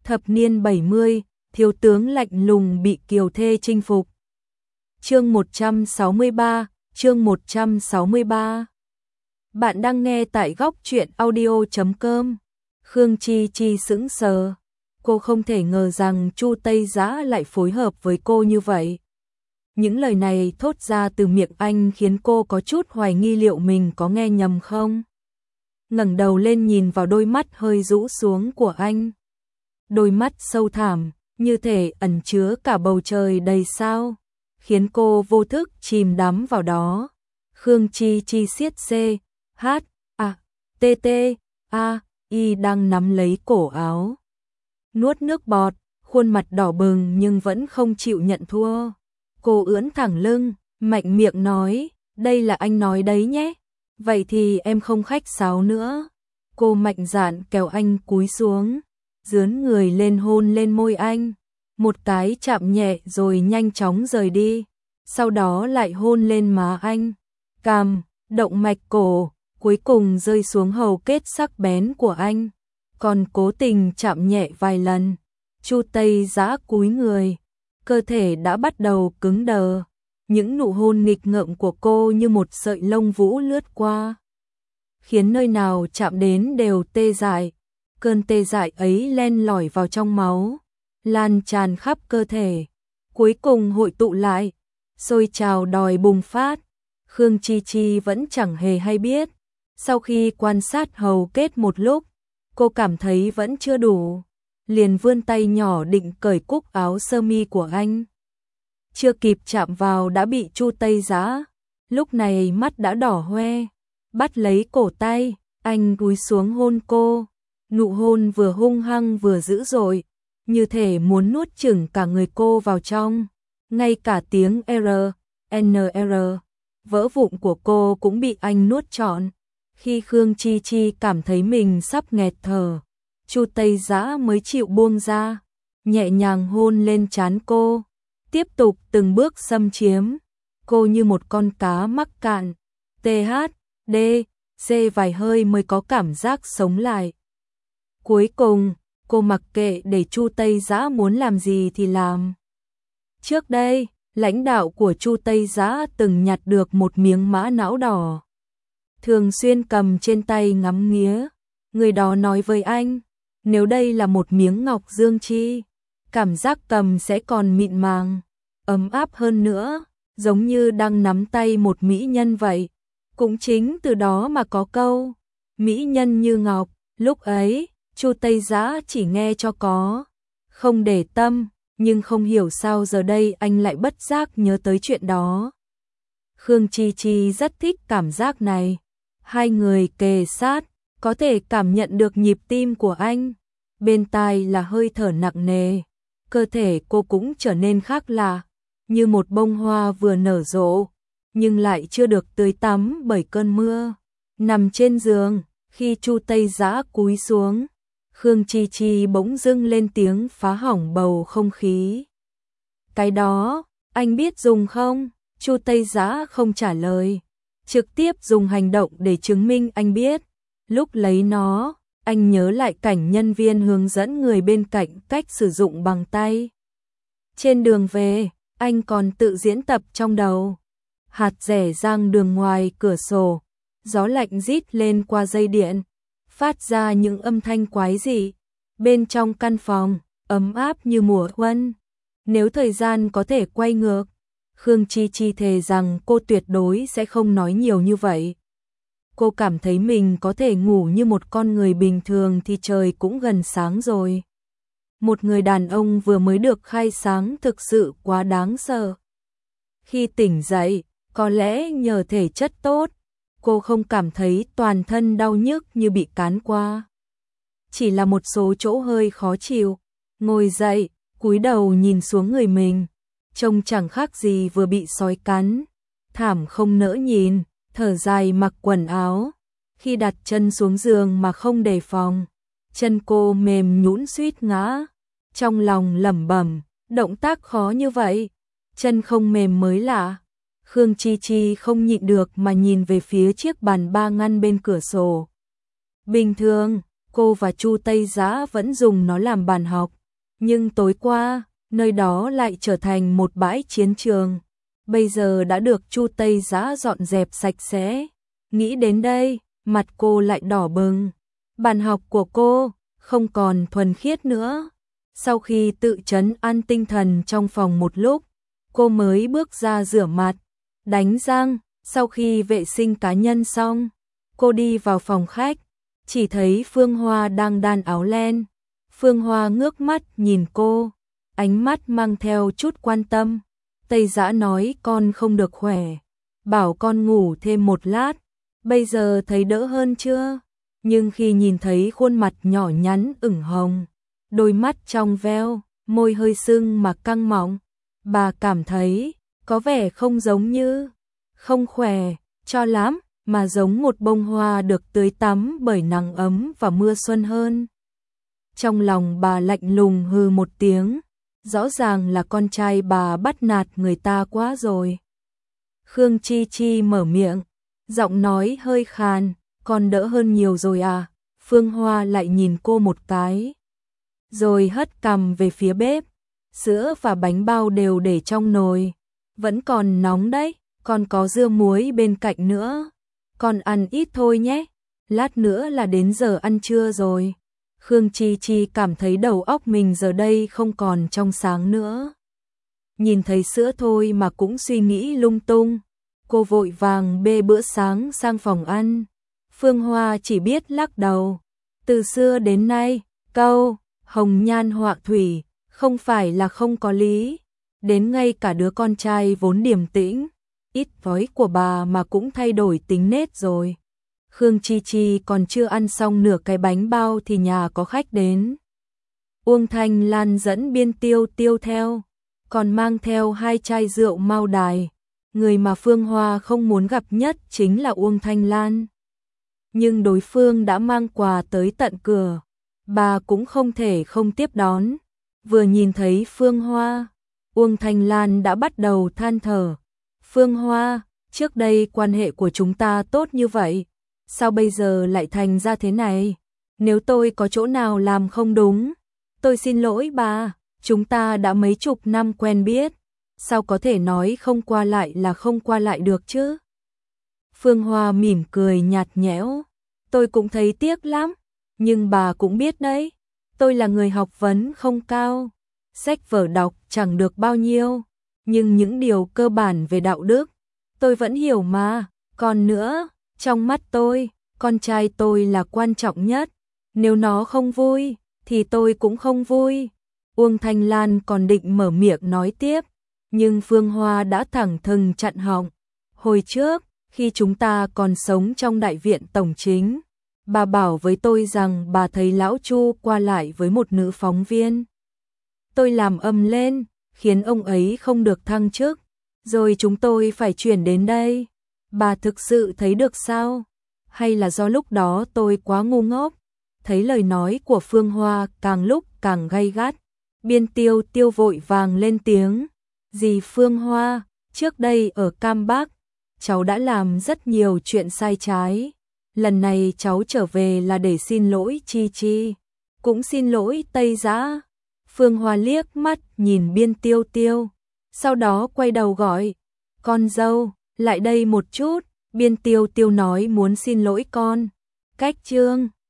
Thập niên 70, thiếu tướng lạnh lùng bị kiều thê chinh phục. Chương 163, chương 163. Bạn đang nghe tại góc truyện audio.com. Khương Chi Chi sững sờ. Cô không thể ngờ rằng Chu Tây Dã lại phối hợp với cô như vậy. Những lời này thốt ra từ miệng anh khiến cô có chút hoài nghi liệu mình có nghe nhầm không. Ngẩng đầu lên nhìn vào đôi mắt hơi rũ xuống của anh. Đôi mắt sâu thẳm, như thể ẩn chứa cả bầu trời đầy sao, khiến cô vô thức chìm đắm vào đó. Khương Chi Chi siết C, H, A, T, T, A, I đang nắm lấy cổ áo. Nuốt nước bọt, khuôn mặt đỏ bừng nhưng vẫn không chịu nhận thua. Cô ưỡn thẳng lưng, mạnh miệng nói, đây là anh nói đấy nhé. Vậy thì em không khách sáo nữa. Cô mạnh dạn kéo anh cúi xuống, dướn người lên hôn lên môi anh. Một cái chạm nhẹ rồi nhanh chóng rời đi. Sau đó lại hôn lên má anh, cằm, động mạch cổ, cuối cùng rơi xuống hầu kết sắc bén của anh. Còn cố tình chạm nhẹ vài lần. Chu Tây Dã cúi người, cơ thể đã bắt đầu cứng đờ. Những nụ hôn nghịch ngợm của cô như một sợi lông vũ lướt qua, khiến nơi nào chạm đến đều tê dại. Cơn tê dại ấy len lỏi vào trong máu, lan tràn khắp cơ thể, cuối cùng hội tụ lại, sôi trào đòi bùng phát. Khương Chi Chi vẫn chẳng hề hay biết. Sau khi quan sát hầu kết một lúc, cô cảm thấy vẫn chưa đủ, liền vươn tay nhỏ định cởi cúc áo sơ mi của anh. Chưa kịp chạm vào đã bị Chu Tây Dã, lúc này mắt đã đỏ hoe, bắt lấy cổ tay, anh cúi xuống hôn cô. Nụ hôn vừa hung hăng vừa dữ dội, như thể muốn nuốt chửng cả người cô vào trong. Ngay cả tiếng R, NR, vỡ vụn của cô cũng bị anh nuốt trọn. Khi Khương Chi Chi cảm thấy mình sắp nghẹt thở, Chu Tây Dã mới chịu buông ra, nhẹ nhàng hôn lên trán cô, tiếp tục từng bước xâm chiếm cô như một con cá mắc cạn. TH, D, C vài hơi mới có cảm giác sống lại. Cuối cùng, cô mặc kệ để Chu Tây Dã muốn làm gì thì làm. Trước đây, lãnh đạo của Chu Tây Dã từng nhặt được một miếng mã não đỏ, thường xuyên cầm trên tay ngắm nghía. Người đó nói với anh, nếu đây là một miếng ngọc dương chi, cảm giác cầm sẽ còn mịn màng, ấm áp hơn nữa, giống như đang nắm tay một mỹ nhân vậy. Cũng chính từ đó mà có câu, mỹ nhân như ngọc. Lúc ấy, Chu Tây Dã chỉ nghe cho có, không để tâm, nhưng không hiểu sao giờ đây anh lại bất giác nhớ tới chuyện đó. Khương Chi Chi rất thích cảm giác này. Hai người kề sát, có thể cảm nhận được nhịp tim của anh. Bên tai là hơi thở nặng nề. Cơ thể cô cũng trở nên khác lạ, như một bông hoa vừa nở rộ, nhưng lại chưa được tưới tắm bởi cơn mưa. Nằm trên giường, khi Chu Tây Dã cúi xuống, Khương Chi Chi bỗng dưng lên tiếng phá hỏng bầu không khí. Cái đó, anh biết dùng không? Chu Tây Dã không trả lời, trực tiếp dùng hành động để chứng minh anh biết. Lúc lấy nó, anh nhớ lại cảnh nhân viên hướng dẫn người bên cạnh cách sử dụng bằng tay. Trên đường về, anh còn tự diễn tập trong đầu. Hạt rẻ rang đường ngoài cửa sổ, gió lạnh rít lên qua dây điện, phát ra những âm thanh quái dị. Bên trong căn phòng, ấm áp như mùa xuân. Nếu thời gian có thể quay ngược, Khương Chi Chi thề rằng cô tuyệt đối sẽ không nói nhiều như vậy. Cô cảm thấy mình có thể ngủ như một con người bình thường thì trời cũng gần sáng rồi. Một người đàn ông vừa mới được khai sáng thực sự quá đáng sợ. Khi tỉnh dậy, có lẽ nhờ thể chất tốt, cô không cảm thấy toàn thân đau nhức như bị cán qua. Chỉ là một số chỗ hơi khó chịu. Ngồi dậy, cúi đầu nhìn xuống người mình, trông chẳng khác gì vừa bị sói cắn. Thảm không nỡ nhìn, thở dài mặc quần áo. Khi đặt chân xuống giường mà không đề phòng, chân cô mềm nhũn suýt ngã. Trong lòng lẩm bẩm, động tác khó như vậy, chân không mềm mới lạ. Khương Chi Chi không nhịn được mà nhìn về phía chiếc bàn ba ngăn bên cửa sổ. Bình thường, cô và Chu Tây Dã vẫn dùng nó làm bàn học, nhưng tối qua, nơi đó lại trở thành một bãi chiến trường. Bây giờ đã được Chu Tây Dã dọn dẹp sạch sẽ. Nghĩ đến đây, mặt cô lại đỏ bừng. Bàn học của cô không còn thuần khiết nữa. Sau khi tự trấn an tinh thần trong phòng một lúc, cô mới bước ra rửa mặt, đánh răng. Sau khi vệ sinh cá nhân xong, cô đi vào phòng khách, chỉ thấy Phương Hoa đang đan áo len. Phương Hoa ngước mắt nhìn cô, ánh mắt mang theo chút quan tâm. Tây Dã nói con không được khỏe, bảo con ngủ thêm một lát, bây giờ thấy đỡ hơn chưa? Nhưng khi nhìn thấy khuôn mặt nhỏ nhắn ửng hồng, đôi mắt trong veo, môi hơi sưng mà căng mọng, bà cảm thấy có vẻ không giống như không khỏe cho lắm, mà giống một bông hoa được tưới tắm bởi nắng ấm và mưa xuân hơn. Trong lòng bà lạnh lùng hừ một tiếng, rõ ràng là con trai bà bắt nạt người ta quá rồi. Khương Chi Chi mở miệng, giọng nói hơi khàn, con đỡ hơn nhiều rồi à? Phương Hoa lại nhìn cô một cái, rồi hất cằm về phía bếp. Sữa và bánh bao đều để trong nồi, vẫn còn nóng đấy, còn có dưa muối bên cạnh nữa. Con ăn ít thôi nhé, lát nữa là đến giờ ăn trưa rồi. Khương Chi Chi cảm thấy đầu óc mình giờ đây không còn trong sáng nữa. Nhìn thấy sữa thôi mà cũng suy nghĩ lung tung. Cô vội vàng bê bữa sáng sang phòng ăn. Phương Hoa chỉ biết lắc đầu. Từ xưa đến nay, câu hồng nhan họa thủy không phải là không có lý. Đến ngay cả đứa con trai vốn điềm tĩnh, ít nói của bà mà cũng thay đổi tính nết rồi. Khương Chi Chi còn chưa ăn xong nửa cái bánh bao thì nhà có khách đến. Uông Thanh Lan dẫn Biên Tiêu Tiêu theo, còn mang theo 2 chai rượu Mao Đài. Người mà Phương Hoa không muốn gặp nhất chính là Uông Thanh Lan. Nhưng đối phương đã mang quà tới tận cửa, bà cũng không thể không tiếp đón. Vừa nhìn thấy Phương Hoa, Uông Thanh Lan đã bắt đầu than thở. Phương Hoa, trước đây quan hệ của chúng ta tốt như vậy, sao bây giờ lại thành ra thế này? Nếu tôi có chỗ nào làm không đúng, tôi xin lỗi bà, chúng ta đã mấy chục năm quen biết, sao có thể nói không qua lại là không qua lại được chứ? Phương Hoa mỉm cười nhạt nhẽo, tôi cũng thấy tiếc lắm, nhưng bà cũng biết đấy, tôi là người học vấn không cao, sách vở đọc chẳng được bao nhiêu, nhưng những điều cơ bản về đạo đức, tôi vẫn hiểu mà. Còn nữa, trong mắt tôi, con trai tôi là quan trọng nhất, nếu nó không vui, thì tôi cũng không vui. Uông Thanh Lan còn định mở miệng nói tiếp, nhưng Phương Hoa đã thẳng thừng chặn họng. Hồi trước, khi chúng ta còn sống trong đại viện tổng chính, bà bảo với tôi rằng bà thấy lão Chu qua lại với một nữ phóng viên. Tôi làm ầm lên, khiến ông ấy không được thăng chức, rồi chúng tôi phải chuyển đến đây. Bà thực sự thấy được sao? Hay là do lúc đó tôi quá ngu ngốc? Thấy lời nói của Phương Hoa càng lúc càng gay gắt, Biên Tiêu Tiêu vội vàng lên tiếng. Dì Phương Hoa, trước đây ở Cam Bắc, cháu đã làm rất nhiều chuyện sai trái. Lần này cháu trở về là để xin lỗi Chi Chi, cũng xin lỗi Tây Dã. Phương Hoa liếc mắt nhìn Biên Tiêu Tiêu, sau đó quay đầu gọi, con dâu, lại đây một chút. Biên Tiêu Tiêu nói muốn xin lỗi con. Cách chương